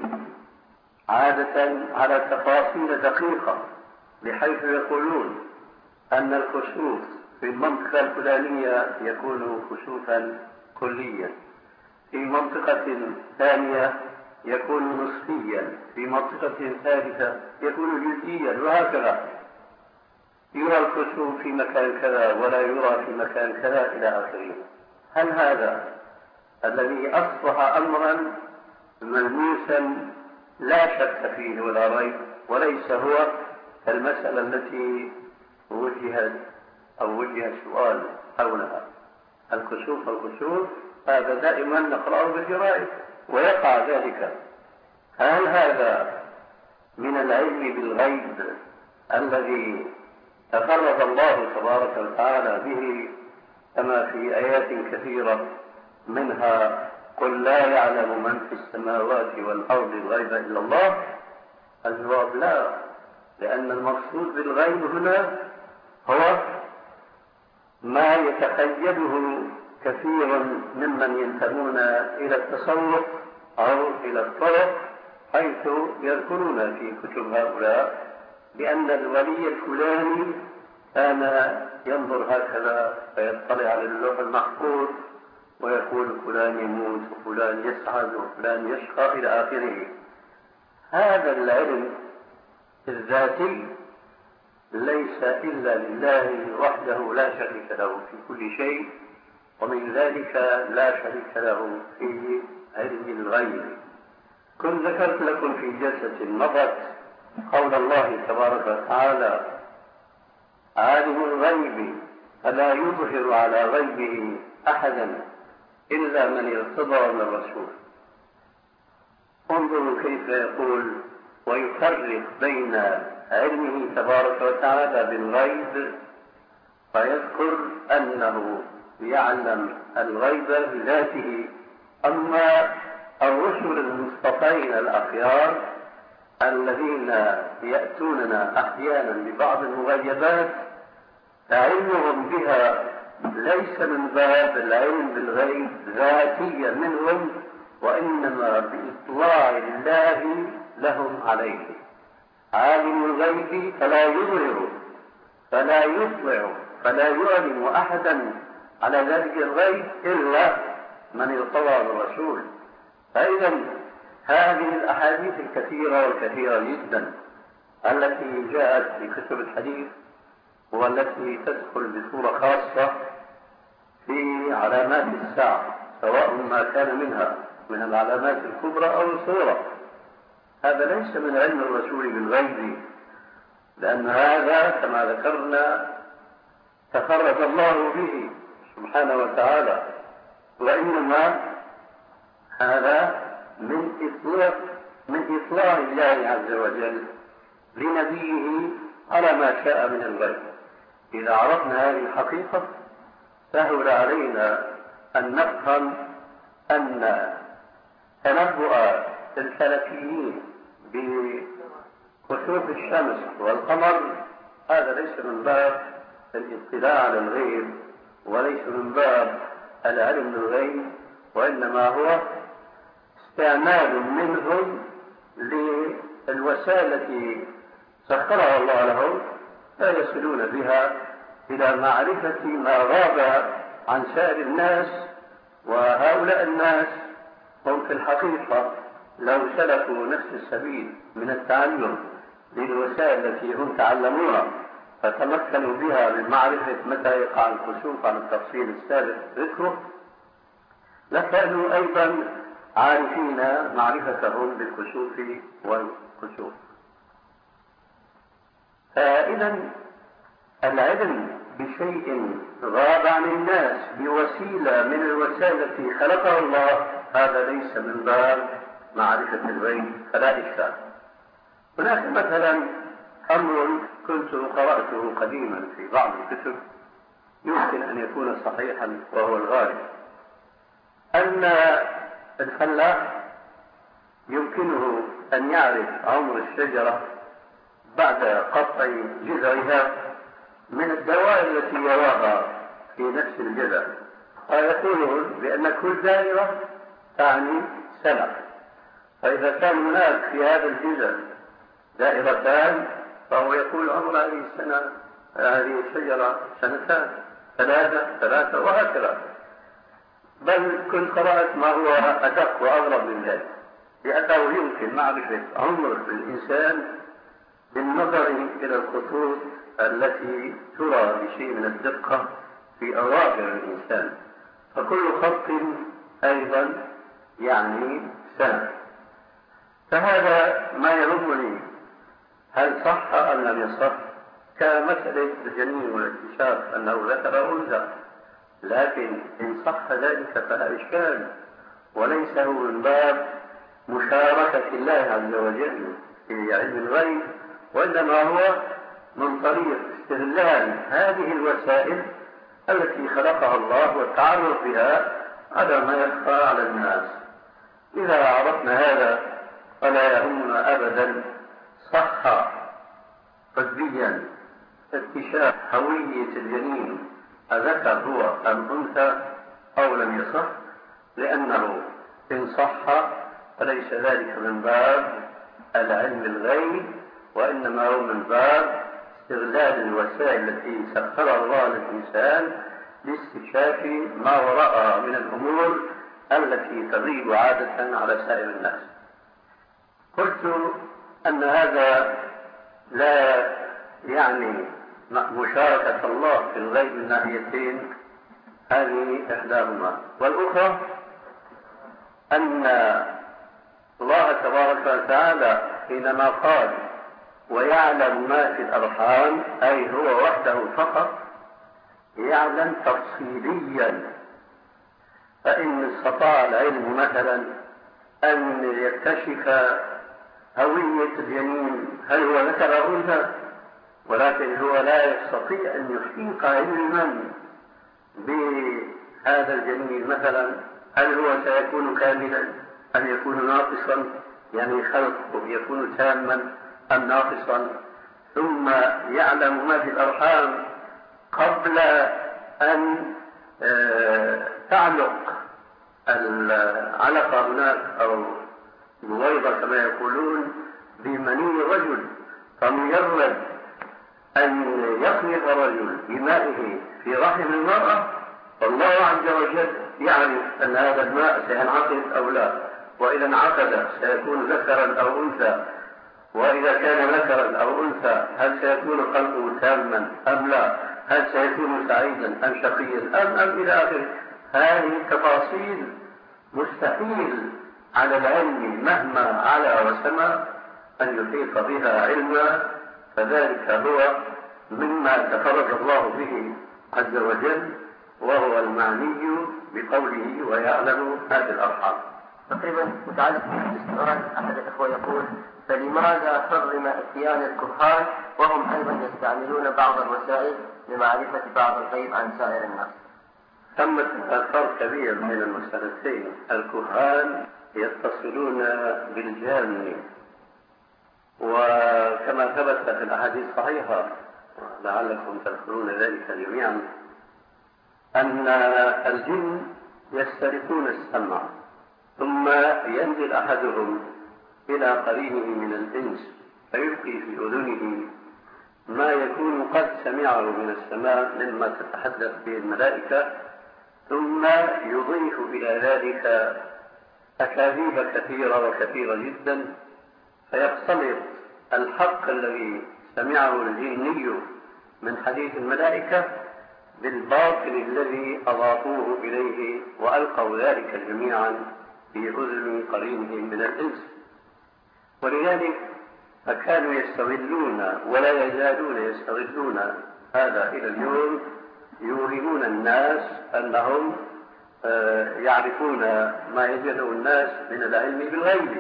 عادة على تفاصيل دقيقة، بحيث يقولون أن الكسوف في المنطقة الفلانية يكون كسوفا كليا، في منطقة ثانية يكون نصفيا، في منطقة ثالثة يكون جزئيا، وهكذا يرى الكسوف في مكان كذا ولا يرى في مكان كذا إلى آخره. هل هذا الذي أصبح أمرا ملموسا لا شك فيه ولا ريب، وليس هو المسألة التي وجهت أو وجه السؤال حولها؟ الكسوف والكسوف هذا دائما نقرأه بالجرائد ويقع ذلك. هل هذا من العلم بالغيب الذي تفرد الله تبارك وتعالى به كما في آيات كثيرة منها قل لا يعلم من في السماوات والأرض الغيب إلا الله؟ الجواب لا، لأن المقصود بالغيب هنا هو ما يتخيله كثير ممن ينتمون إلى التصوف أو إلى الطرق، حيث يذكرون في كتب هؤلاء بأن الولي الفلاني كان ينظر هكذا فيطلع على اللوح المحفوظ ويقول فلان يموت وفلان يسعد وفلان يشقى إلى آخره. هذا العلم الذاتي ليس إلا لله وحده لا شريك له في كل شيء، ومن ذلك لا شريك له في علم الغيب. كنت ذكرت لكم في جلسة مضت قول الله تبارك وتعالى: عالم الغيب فلا يظهر على غيبه أحدا إلا من ارتضى من رسول. انظروا كيف يقول ويفرق بين علمه تبارك وتعالى بالغيب، فيذكر أنه يعلم الغيب بذاته. أما الرسل المصطفين الأخيار الذين يأتوننا أحيانا ببعض المغيبات فعلمهم بها ليس من باب العلم بالغيب ذاتيا منهم، وإنما بإطلاع الله لهم عليه. عالم الغيب فلا يظهر فلا يطلع فلا يعلم أحدا على ذلك الغيب إلا من ارتضى بالرسول. فإذا هذه الأحاديث الكثيرة والكثيرة جدا التي جاءت في كتب الحديث والتي تدخل بصورة خاصة في علامات الساعة، سواء ما كان منها من العلامات الكبرى أو الصغرى، هذا ليس من علم الرسول بالغيب، لأن هذا كما ذكرنا تفرد الله به سبحانه وتعالى، وإنما هذا من إطلاق من إطلاع الله عز وجل لنبيه على ما شاء من الغيب. إذا عرفنا هذه الحقيقة سهل علينا أن نفهم أن تنبؤ الفلكيين بكسوف الشمس والقمر هذا ليس من باب الاطلاع على الغيب، وليس من باب العلم بالغيب، وإنما هو استعمال منهم للوسائل التي سخرها الله لهم لا يصلون بها إلى معرفة ما غاب عن سائر الناس. وهؤلاء الناس هم في الحقيقة لو سلكوا نفس السبيل من التعلم للوسائل التي هم تعلموها فتمكنوا بها من معرفة متى يقع الكسوف عن التفصيل السابق ذكره، لكانوا أيضا عارفين معرفتهم بالكسوف والكسوف. فإذا العلم بشيء غاب عن الناس بوسيلة من الوسائل التي خلقها الله هذا ليس من باب معرفة الغيب فلا إشكال. هناك مثلا أمر كنت قرأته قديما في بعض الكتب يمكن أن يكون صحيحا وهو الغالب، أن الفلاح يمكنه أن يعرف عمر الشجرة بعد قطع جذعها من الدوائر التي يراها في نفس الجذع، ويقولون بأن كل دائرة تعني سنة، فإذا كان هناك في هذا الجذع دائرتان فهو يقول عمر هذه السنة هذه الشجرة سنتان ثلاثة ثلاثة وهكذا. بل كنت قرأت ما هو أدق وأغرب من ذلك، لأنه يمكن معرفة عمر الإنسان بالنظر إلى الخطوط التي ترى بشيء من الدقة في أظافر الإنسان، فكل خط أيضا يعني سنة. فهذا ما يهمني هل صح أم لم يصح، كمسألة الجنين والاكتشاف أنه ذكر أنثى، لكن إن صح ذلك فلا إشكال، وليس هو من باب مشاركة الله عز وجل في علم الغيب، وإنما هو من طريق استغلال هذه الوسائل التي خلقها الله والتعرف بها على ما يخفى على الناس. إذا عرفنا هذا فلا يهمنا أبدا صح طبيا اكتشاف هوية الجنين أذكر هو أم أنثى أو لم يصح، لأنه إن صح فليس ذلك من باب العلم الغيب، وإنما هو من باب استغلال الوسائل التي سخرها الله للإنسان لاستكشاف ما وراءها من الأمور التي تغيب عادة على سائر الناس. قلت أن هذا لا يعني مشاركة الله في الغيب من ناحيتين، هذه إحداهما. والأخرى أن الله تبارك وتعالى حينما قال ويعلم ما في الأرحام، أي هو وحده فقط يعلم تفصيليا. فإن استطاع العلم مثلا أن يكتشف هوية الجنين هل هو ذكر أو أنثى، ولكن هو لا يستطيع أن يحيط علما بهذا الجنين مثلا هل هو سيكون كاملا أم يكون ناقصا، يعني خلقه يكون تاما أم ناقصا. ثم يعلم ما في الأرحام قبل أن تعلق العلقة هناك أو بويضة كما يقولون بمني الرجل، فمجرد أن يخلق الرجل بمائه في رحم المرأة فالله عز وجل يعرف أن هذا الماء سينعقد أو لا، وإذا انعقد سيكون ذكرا أو أنثى، وإذا كان ذكرا أو أنثى هل سيكون خلقه تاما أم لا، هل سيكون سعيدا أم شقيا أم أم إلى آخره. هذه التفاصيل مستحيل على العلم مهما علا وسمى أن يحيط بها علما، فذلك هو مما تفرد الله به عز وجل، وهو المعني بقوله ويعلم ما في الأرحام. تقريبا متعلق بالاستئراد، أحد الإخوة يقول فلماذا حرم اتيان الكهان وهم أيضا يستعملون بعض الوسائل لمعرفة بعض الغيب عن سائر الناس؟ ثمة فرق كبير بين المسألتين. الكهان يتصلون بالجان، وكما ثبت في الأحاديث الصحيحة لعلكم تذكرون ذلك جميعا أن الجن يسترقون السمع، ثم ينزل أحدهم إلى قرينه من الإنس فيلقي في أذنه ما يكون قد سمعه من السماء مما تتحدث به الملائكة، ثم يضيف إلى ذلك أكاذيب كثيرة وكثيرة جدا، فيختلط الحق الذي سمعه الجني من حديث الملائكة بالباطل الذي أضافوه إليه وألقوا ذلك جميعا في أذن قرينه من الإنس. ولذلك فكانوا يستغلون ولا يزالون يستغلون هذا إلى اليوم، يوهمون الناس أنهم يعرفون ما يجهله الناس من العلم بالغيب.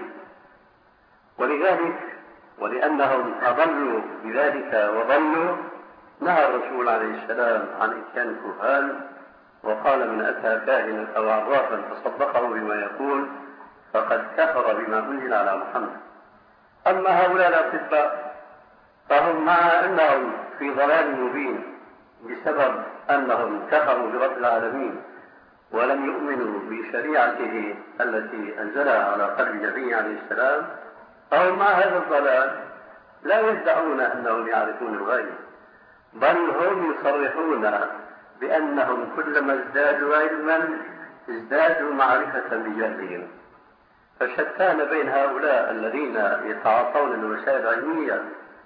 ولذلك ولأنهم أضلوا بذلك وضلوا نهى الرسول عليه السلام عن إتيان الكهان، وقال من أتى كاهنا أو عرافا فصدقه بما يقول فقد كفر بما أنزل على محمد. أما هؤلاء الأطباء فهم مع أنهم في ضلال مبين بسبب أنهم كفروا برب العالمين ولم يؤمنوا بشريعته التي أنزلها على قلب النبي عليه السلام، فهم مع هذا الضلال لا يدعون أنهم يعرفون الغيب، بل هم يصرحون بأنهم كلما ازدادوا علما ازدادوا معرفة بجهلهم. فشتان بين هؤلاء الذين يتعاطون الوسائل العلمية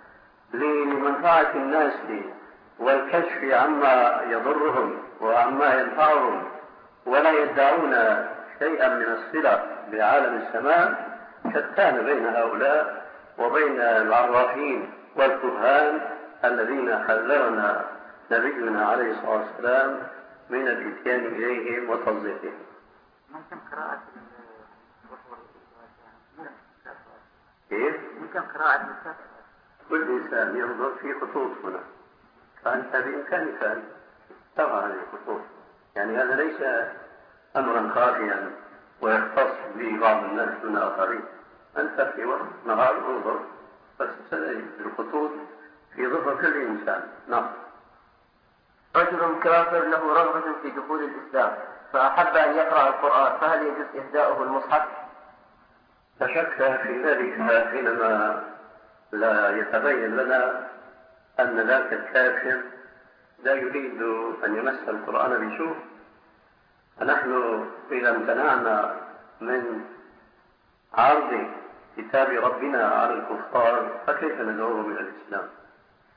لمنفعة الناس والكشف عما يضرهم وعما ينفعهم، ولا يدعون شيئا من الصلة بعالم السماء. شتان بين هؤلاء وبين العرافين والكهان الذين حذرنا نبينا عليه الصلاة والسلام من الاتيان إليهم وتصديقهم. ممكن قراءة كيف؟ ممكن قراءة كل إنسان ينظر في خطوط هنا، فأنت بإمكانك أن ترى هذه الخطوط، يعني هذا ليس أمرا خافيا ويختص به بعض الناس دون آخرين. أنت في وقت نهار انظر بس الخطوط في ظهر كل إنسان. نعم. رجل كافر له رغبة في دخول الإسلام فأحب أن يقرأ القرآن، فهل يجوز إهداؤه المصحف؟ لا شك في ذلك حينما لا يتبين لنا أن ذاك الكافر لا يريد أن يمس القرآن بسوء، فنحن إذا امتنعنا من عرض كتاب ربنا على الكفار فكيف ندعوهم إلى الإسلام؟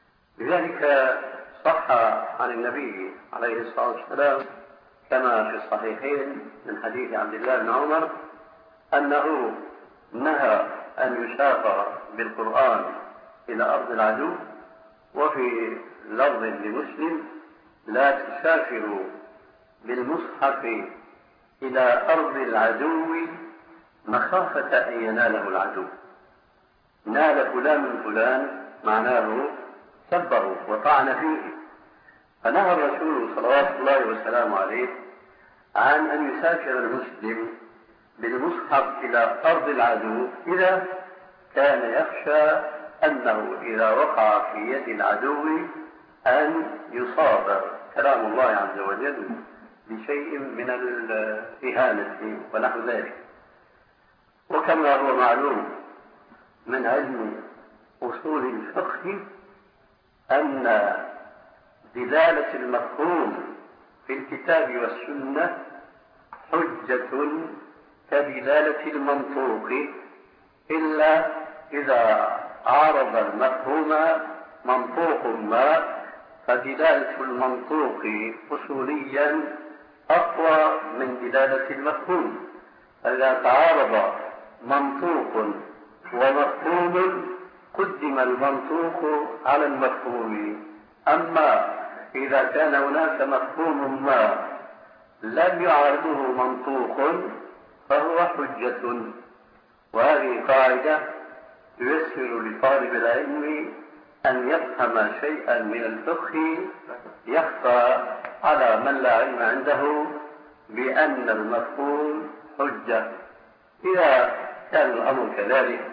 لذلك صح عن النبي عليه الصلاة والسلام كما في الصحيحين من حديث عبد الله بن عمر أنه نهى أن يسافر بالقرآن إلى أرض العدو، وفي لفظ لمسلم: لا تسافروا بالمصحف إلى أرض العدو مخافة أن يناله العدو. نال فلان من فلان معناه سبه وطعن فيه، فنهى الرسول صلوات الله وسلامه عليه عن أن يسافر المسلم بالمصحف إلى أرض العدو إذا كان يخشى أنه إذا وقع في يد العدو أن يصاب كلام الله عز وجل بشيء من الإهانة ونحو ذلك. وكما هو معلوم من علم أصول الفقه أن دلالة المفهوم في الكتاب والسنة حجة كدلالة المنطوق، إلا إذا عارض المفهوم منطوق ما، فدلالة المنطوق أصوليا أقوى من دلالة المفهوم. إذا تعارض منطوق ومفهوم قدم المنطوق على المفهوم. أما إذا كان هناك مفهوم ما لم يعارضه منطوق فهو حجة. وهذه قاعدة ييسر لطالب العلم أن يفهم شيئا من الفقه يخفى على من لا علم عنده بأن المفهوم حجة. إذا كان الأمر كذلك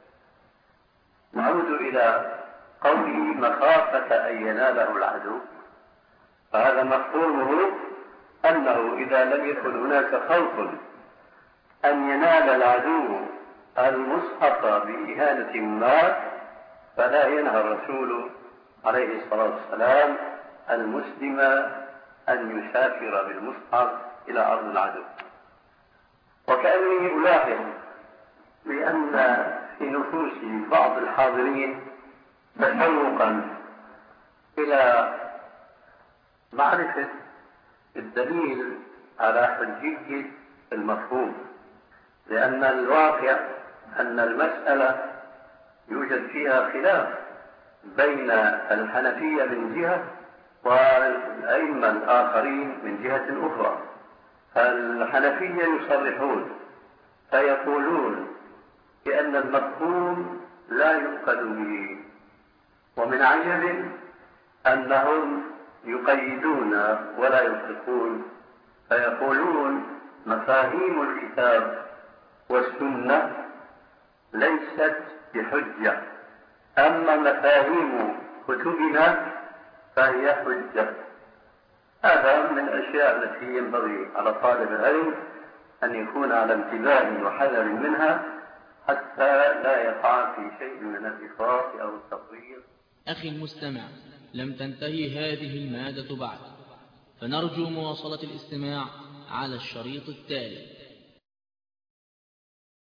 نعود إلى قوله مخافة أن يناله العدو، فهذا مفهومه أنه إذا لم يكن هناك خوف أن ينال العدو المصحف بإهانة ما، فلا ينهى الرسول عليه الصلاة والسلام المسلم أن يسافر بالمصحف إلى أرض العدو. وكأني ألاحظ بأن في نفوس بعض الحاضرين تشوقا إلى معرفة الدليل على حجية المفهوم، لأن الواقع أن المسألة يوجد فيها خلاف بين الحنفية من جهة والأئمة الآخرين من جهة أخرى. فالحنفية يصرحون فيقولون بأن المفهوم لا يؤخذ به، ومن عجب أنهم يقيدون ولا يطلقون، فيقولون مفاهيم الكتاب والسنة ليست بحجة، أما مفاهيم كتبنا فهي حجة. هذا من الأشياء التي ينبغي على طالب العلم أن يكون على انتباه وحذر منها حتى لا يقع في شيء من الإفراط أو التفريط. أخي المستمع، لم تنتهي هذه المادة بعد، فنرجو مواصلة الاستماع على الشريط التالي.